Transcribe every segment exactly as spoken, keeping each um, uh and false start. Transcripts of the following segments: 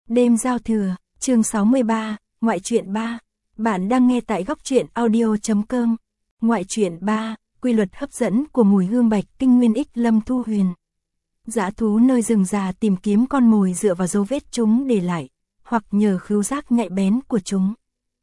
Đêm giao thừa, chương sáu mươi ba, ngoại truyện ba. Bạn đang nghe tại góc truyện audio chấm com. Ngoại truyện ba, quy luật hấp dẫn của mùi hương bạch kinh nguyên ích Lâm Thu Huyền. Dã thú nơi rừng già tìm kiếm con mồi dựa vào dấu vết chúng để lại, hoặc nhờ khứu giác nhạy bén của chúng.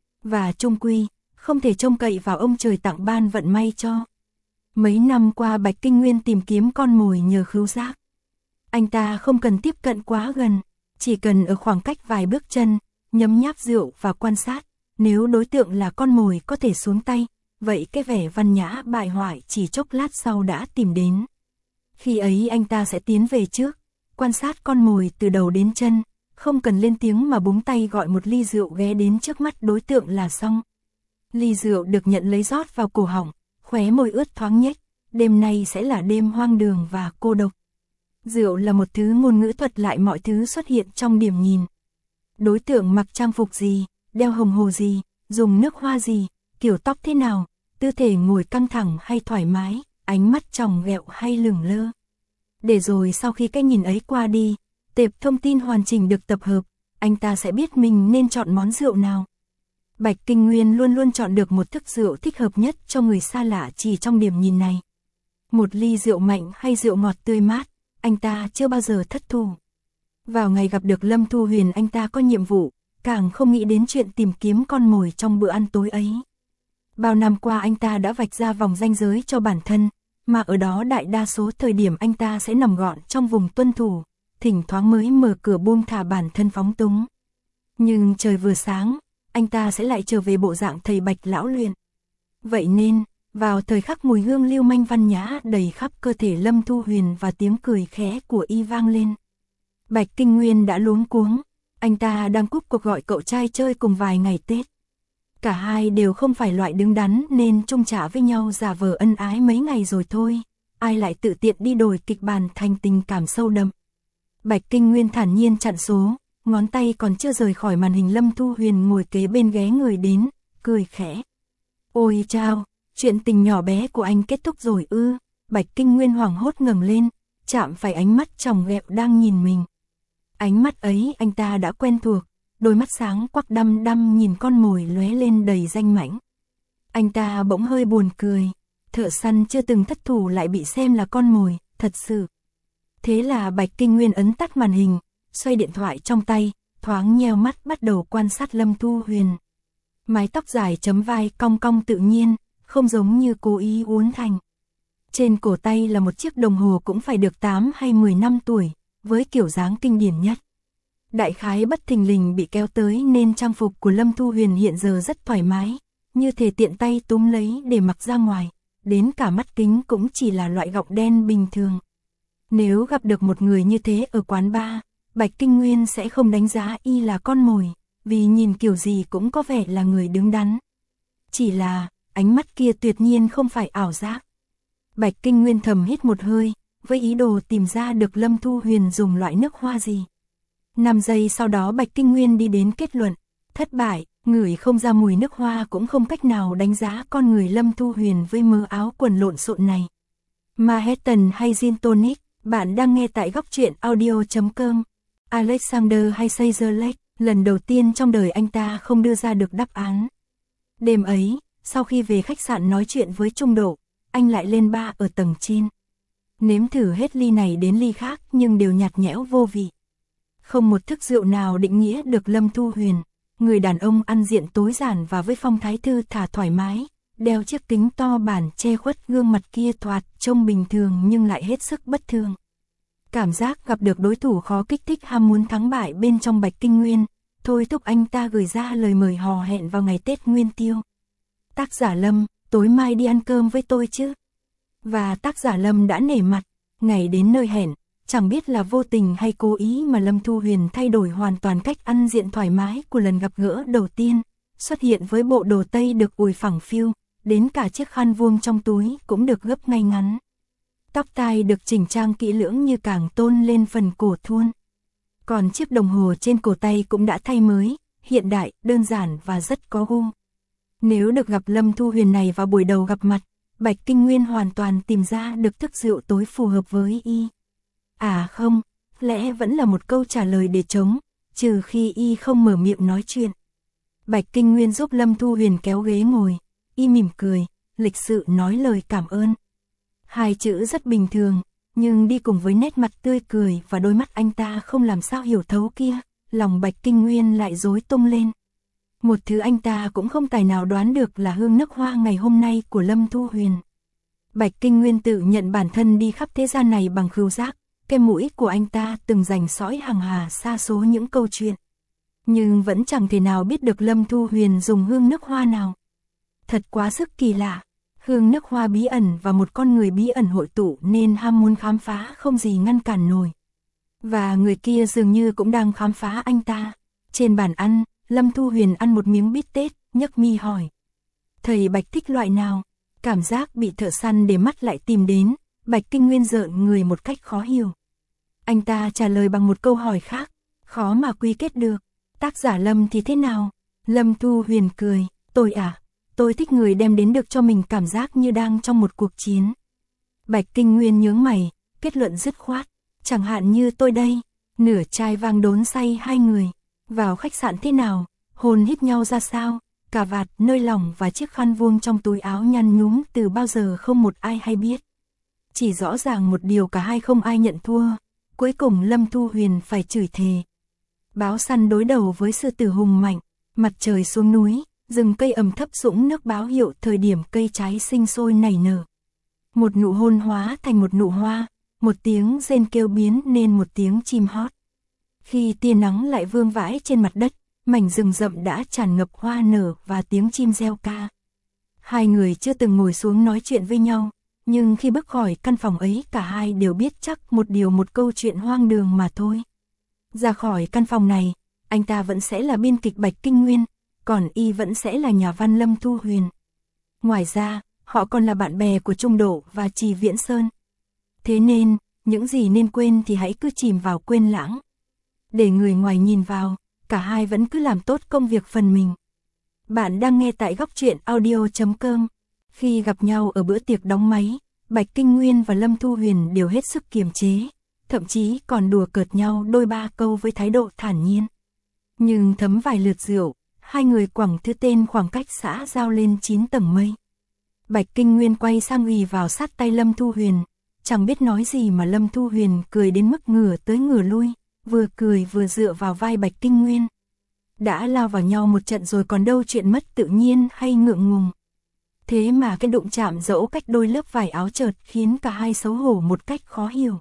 Và chung quy, không thể trông cậy vào ông trời tặng ban vận may cho. Mấy năm qua Bạch Kinh Nguyên tìm kiếm con mồi nhờ khứu giác. Anh ta không cần tiếp cận quá gần, chỉ cần ở khoảng cách vài bước chân, nhấm nháp rượu và quan sát. Nếu đối tượng là con mồi có thể xuống tay, vậy cái vẻ văn nhã bại hoại chỉ chốc lát sau đã tìm đến. Khi ấy anh ta sẽ tiến về trước, quan sát con mồi từ đầu đến chân, không cần lên tiếng mà búng tay gọi một ly rượu ghé đến trước mắt đối tượng là xong. Ly rượu được nhận lấy rót vào cổ họng, khóe môi ướt thoáng nhếch, đêm nay sẽ là đêm hoang đường và cô độc. Rượu là một thứ ngôn ngữ thuật lại mọi thứ xuất hiện trong điểm nhìn. Đối tượng mặc trang phục gì, đeo hồng hồ gì, dùng nước hoa gì, kiểu tóc thế nào, tư thể ngồi căng thẳng hay thoải mái, ánh mắt tròng ghẹo hay lửng lơ. Để rồi sau khi cái nhìn ấy qua đi, tệp thông tin hoàn chỉnh được tập hợp, anh ta sẽ biết mình nên chọn món rượu nào. Bạch Kinh Nguyên luôn luôn chọn được một thức rượu thích hợp nhất cho người xa lạ chỉ trong điểm nhìn này. Một ly rượu mạnh hay rượu ngọt tươi mát, anh ta chưa bao giờ thất thủ. Vào ngày gặp được Lâm Thu Huyền anh ta có nhiệm vụ, càng không nghĩ đến chuyện tìm kiếm con mồi trong bữa ăn tối ấy. Bao năm qua anh ta đã vạch ra vòng ranh giới cho bản thân, mà ở đó đại đa số thời điểm anh ta sẽ nằm gọn trong vùng tuân thủ, thỉnh thoảng mới mở cửa buông thả bản thân phóng túng. Nhưng trời vừa sáng, anh ta sẽ lại trở về bộ dạng thầy Bạch lão luyện. Vậy nên, vào thời khắc mùi hương lưu manh văn nhã đầy khắp cơ thể Lâm Thu Huyền và tiếng cười khẽ của y vang lên, Bạch Kinh Nguyên đã luống cuống. Anh ta đang cúp cuộc gọi cậu trai chơi cùng vài ngày Tết. Cả hai đều không phải loại đứng đắn nên chung trả với nhau giả vờ ân ái mấy ngày rồi thôi. Ai lại tự tiện đi đổi kịch bản thành tình cảm sâu đậm. Bạch Kinh Nguyên thản nhiên chặn số, ngón tay còn chưa rời khỏi màn hình. Lâm Thu Huyền ngồi kế bên ghé người đến, cười khẽ. Ôi chao, chuyện tình nhỏ bé của anh kết thúc rồi ư? Bạch Kinh Nguyên hoảng hốt ngẩng lên, chạm phải ánh mắt tròng ghẹo đang nhìn mình. Ánh mắt ấy anh ta đã quen thuộc, đôi mắt sáng quắc đăm đăm nhìn con mồi lóe lên đầy danh mãnh. Anh ta bỗng hơi buồn cười, thợ săn chưa từng thất thủ lại bị xem là con mồi, thật sự. Thế là Bạch Kinh Nguyên ấn tắt màn hình, xoay điện thoại trong tay, thoáng nheo mắt bắt đầu quan sát Lâm Thu Huyền. Mái tóc dài chấm vai cong cong tự nhiên, không giống như cố ý uốn thành. Trên cổ tay là một chiếc đồng hồ cũng phải được tám hay mười năm tuổi, với kiểu dáng kinh điển nhất. Đại khái bất thình lình bị kéo tới nên trang phục của Lâm Thu Huyền hiện giờ rất thoải mái, như thể tiện tay túm lấy để mặc ra ngoài, đến cả mắt kính cũng chỉ là loại gọng đen bình thường. Nếu gặp được một người như thế ở quán bar, Bạch Kinh Nguyên sẽ không đánh giá y là con mồi, vì nhìn kiểu gì cũng có vẻ là người đứng đắn. Chỉ là, ánh mắt kia tuyệt nhiên không phải ảo giác. Bạch Kinh Nguyên thầm hít một hơi, với ý đồ tìm ra được Lâm Thu Huyền dùng loại nước hoa gì. năm giây sau đó Bạch Kinh Nguyên đi đến kết luận, thất bại, ngửi không ra mùi nước hoa cũng không cách nào đánh giá con người Lâm Thu Huyền với mớ áo quần lộn xộn này. Manhattan hay Gin Tonic, bạn đang nghe tại góc truyện audio chấm com. Alexander hay Caesar Lake, lần đầu tiên trong đời anh ta không đưa ra được đáp án. Đêm ấy, sau khi về khách sạn nói chuyện với Trung Độ, anh lại lên bar ở tầng trên. Nếm thử hết ly này đến ly khác nhưng đều nhạt nhẽo vô vị. Không một thức rượu nào định nghĩa được Lâm Thu Huyền, người đàn ông ăn diện tối giản và với phong thái thư thả thoải mái, đeo chiếc kính to bản che khuất gương mặt kia thoạt trông bình thường nhưng lại hết sức bất thường. Cảm giác gặp được đối thủ khó kích thích ham muốn thắng bại bên trong Bạch Kinh Nguyên, thôi thúc anh ta gửi ra lời mời hò hẹn vào ngày Tết Nguyên Tiêu. Tác giả Lâm, tối mai đi ăn cơm với tôi chứ? Và tác giả Lâm đã nể mặt, ngày đến nơi hẹn, chẳng biết là vô tình hay cố ý mà Lâm Thu Huyền thay đổi hoàn toàn cách ăn diện thoải mái của lần gặp gỡ đầu tiên, xuất hiện với bộ đồ tây được ủi phẳng phiu, đến cả chiếc khăn vuông trong túi cũng được gấp ngay ngắn. Tóc tai được chỉnh trang kỹ lưỡng như càng tôn lên phần cổ thuôn. Còn chiếc đồng hồ trên cổ tay cũng đã thay mới, hiện đại, đơn giản và rất có gu. Nếu được gặp Lâm Thu Huyền này vào buổi đầu gặp mặt, Bạch Kinh Nguyên hoàn toàn tìm ra được thức rượu tối phù hợp với y. À không, lẽ vẫn là một câu trả lời để trống, trừ khi y không mở miệng nói chuyện. Bạch Kinh Nguyên giúp Lâm Thu Huyền kéo ghế ngồi, y mỉm cười, lịch sự nói lời cảm ơn. Hai chữ rất bình thường, nhưng đi cùng với nét mặt tươi cười và đôi mắt anh ta không làm sao hiểu thấu kia, lòng Bạch Kinh Nguyên lại rối tung lên. Một thứ anh ta cũng không tài nào đoán được là hương nước hoa ngày hôm nay của Lâm Thu Huyền. Bạch Kinh Nguyên tự nhận bản thân đi khắp thế gian này bằng khứu giác, cái mũi của anh ta từng rành sõi hàng hà sa số những câu chuyện. Nhưng vẫn chẳng thể nào biết được Lâm Thu Huyền dùng hương nước hoa nào. Thật quá sức kỳ lạ, hương nước hoa bí ẩn và một con người bí ẩn hội tụ nên ham muốn khám phá không gì ngăn cản nổi. Và người kia dường như cũng đang khám phá anh ta. Trên bàn ăn, Lâm Thu Huyền ăn một miếng bít tết, nhấc mi hỏi. Thầy Bạch thích loại nào? Cảm giác bị thợ săn để mắt lại tìm đến, Bạch Kinh Nguyên rợn người một cách khó hiểu. Anh ta trả lời bằng một câu hỏi khác, khó mà quy kết được. Tác giả Lâm thì thế nào? Lâm Thu Huyền cười, tôi à, tôi thích người đem đến được cho mình cảm giác như đang trong một cuộc chiến. Bạch Kinh Nguyên nhướng mày, kết luận dứt khoát, chẳng hạn như tôi đây, nửa chai vang đốn say hai người, vào khách sạn thế nào, hôn hít nhau ra sao, cà vạt, nơi lòng và chiếc khăn vuông trong túi áo nhăn nhúm từ bao giờ không một ai hay biết. Chỉ rõ ràng một điều cả hai không ai nhận thua, cuối cùng Lâm Thu Huyền phải chửi thề. Báo săn đối đầu với sư tử hùng mạnh, mặt trời xuống núi, rừng cây ẩm thấp sũng nước báo hiệu thời điểm cây trái sinh sôi nảy nở. Một nụ hôn hóa thành một nụ hoa, một tiếng rên kêu biến nên một tiếng chim hót. Khi tia nắng lại vương vãi trên mặt đất, mảnh rừng rậm đã tràn ngập hoa nở và tiếng chim reo ca. Hai người chưa từng ngồi xuống nói chuyện với nhau, nhưng khi bước khỏi căn phòng ấy cả hai đều biết chắc một điều một câu chuyện hoang đường mà thôi. Ra khỏi căn phòng này, anh ta vẫn sẽ là biên kịch Bạch Kinh Nguyên, còn y vẫn sẽ là nhà văn Lâm Thu Huyền. Ngoài ra, họ còn là bạn bè của Trung Độ và Trì Viễn Sơn. Thế nên, những gì nên quên thì hãy cứ chìm vào quên lãng. Để người ngoài nhìn vào, cả hai vẫn cứ làm tốt công việc phần mình. Bạn đang nghe tại góc truyện audio chấm com. Khi gặp nhau ở bữa tiệc đóng máy, Bạch Kinh Nguyên và Lâm Thu Huyền đều hết sức kiềm chế, thậm chí còn đùa cợt nhau đôi ba câu với thái độ thản nhiên. Nhưng thấm vài lượt rượu, hai người quẳng thứ tên khoảng cách xã giao lên chín tầng mây. Bạch Kinh Nguyên quay sang ghì vào sát tay Lâm Thu Huyền, chẳng biết nói gì mà Lâm Thu Huyền cười đến mức ngửa tới ngửa lui, vừa cười vừa dựa vào vai Bạch Kinh Nguyên. Đã lao vào nhau một trận rồi còn đâu chuyện mất tự nhiên hay ngượng ngùng. Thế mà cái đụng chạm dẫu cách đôi lớp vải áo chợt khiến cả hai xấu hổ một cách khó hiểu.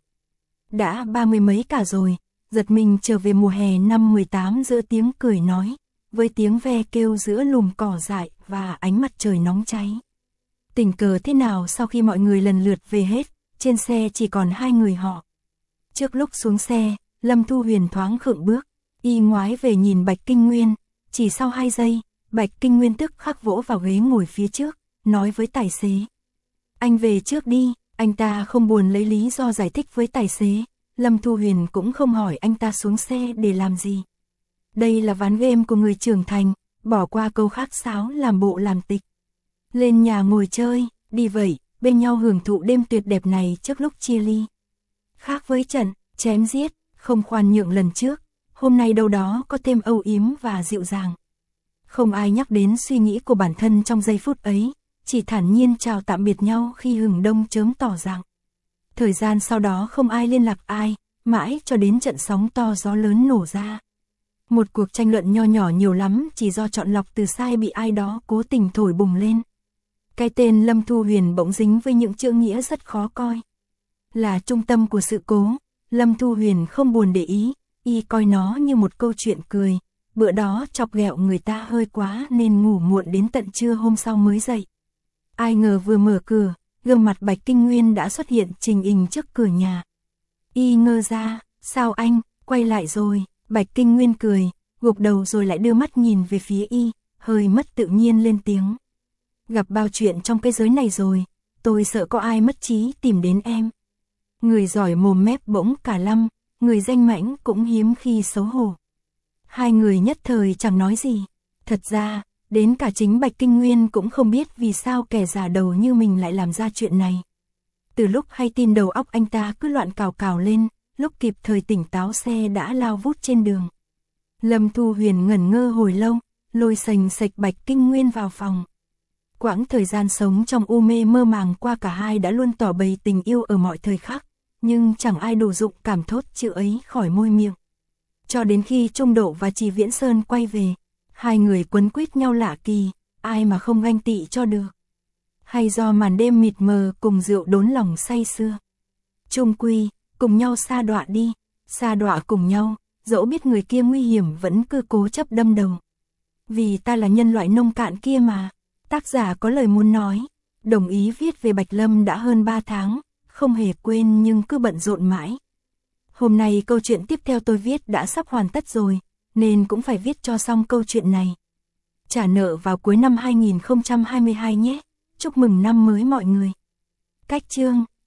Đã ba mươi mấy cả rồi, giật mình trở về mùa hè năm mười tám giữa tiếng cười nói, với tiếng ve kêu giữa lùm cỏ dại và ánh mặt trời nóng cháy. Tình cờ thế nào sau khi mọi người lần lượt về hết, trên xe chỉ còn hai người họ. Trước lúc xuống xe, Lâm Thu Huyền thoáng khựng bước, y ngoái về nhìn Bạch Kinh Nguyên, chỉ sau hai giây, Bạch Kinh Nguyên tức khắc vỗ vào ghế ngồi phía trước, nói với tài xế. Anh về trước đi, anh ta không buồn lấy lý do giải thích với tài xế, Lâm Thu Huyền cũng không hỏi anh ta xuống xe để làm gì. Đây là ván game của người trưởng thành, bỏ qua câu khác sáo làm bộ làm tịch. Lên nhà ngồi chơi, đi vậy, bên nhau hưởng thụ đêm tuyệt đẹp này trước lúc chia ly. Khác với trận, chém giết, không khoan nhượng lần trước, hôm nay đâu đó có thêm âu yếm và dịu dàng. Không ai nhắc đến suy nghĩ của bản thân trong giây phút ấy, chỉ thản nhiên chào tạm biệt nhau khi hừng đông chớm tỏ dạng. Thời gian sau đó không ai liên lạc ai, mãi cho đến trận sóng to gió lớn nổ ra. Một cuộc tranh luận nho nhỏ nhiều lắm chỉ do chọn lọc từ sai bị ai đó cố tình thổi bùng lên. Cái tên Lâm Thu Huyền bỗng dính với những chữ nghĩa rất khó coi. Là trung tâm của sự cố, Lâm Thu Huyền không buồn để ý, y coi nó như một câu chuyện cười. Bữa đó chọc ghẹo người ta hơi quá nên ngủ muộn đến tận trưa hôm sau mới dậy. Ai ngờ vừa mở cửa, gương mặt Bạch Kinh Nguyên đã xuất hiện trình hình trước cửa nhà. Y ngơ ra, sao anh, quay lại rồi, Bạch Kinh Nguyên cười, gục đầu rồi lại đưa mắt nhìn về phía y, hơi mất tự nhiên lên tiếng. Gặp bao chuyện trong cái giới này rồi, tôi sợ có ai mất trí tìm đến em. Người giỏi mồm mép bỗng cả lăm, người danh mãnh cũng hiếm khi xấu hổ. Hai người nhất thời chẳng nói gì. Thật ra, đến cả chính Bạch Kinh Nguyên cũng không biết vì sao kẻ giả đầu như mình lại làm ra chuyện này. Từ lúc hay tin đầu óc anh ta cứ loạn cào cào lên, lúc kịp thời tỉnh táo xe đã lao vút trên đường. Lâm Thu Huyền ngẩn ngơ hồi lâu, lôi sành sạch Bạch Kinh Nguyên vào phòng. Quãng thời gian sống trong u mê mơ màng qua, cả hai đã luôn tỏ bày tình yêu ở mọi thời khắc, nhưng chẳng ai đủ dụng cảm thốt chữ ấy khỏi môi miệng. Cho đến khi Trung Độ và Trì Viễn Sơn quay về, hai người quấn quýt nhau lạ kỳ, ai mà không ganh tị cho được. Hay do màn đêm mịt mờ cùng rượu đốn lòng say sưa. Chung quy, cùng nhau sa đọa đi, sa đọa cùng nhau, dẫu biết người kia nguy hiểm vẫn cứ cố chấp đâm đầu. Vì ta là nhân loại nông cạn kia mà. Tác giả có lời muốn nói, đồng ý viết về Bạch Lâm đã hơn ba tháng, không hề quên nhưng cứ bận rộn mãi. Hôm nay câu chuyện tiếp theo tôi viết đã sắp hoàn tất rồi, nên cũng phải viết cho xong câu chuyện này. Trả nợ vào cuối năm hai nghìn không trăm hai mươi hai nhé, chúc mừng năm mới mọi người. Cách chương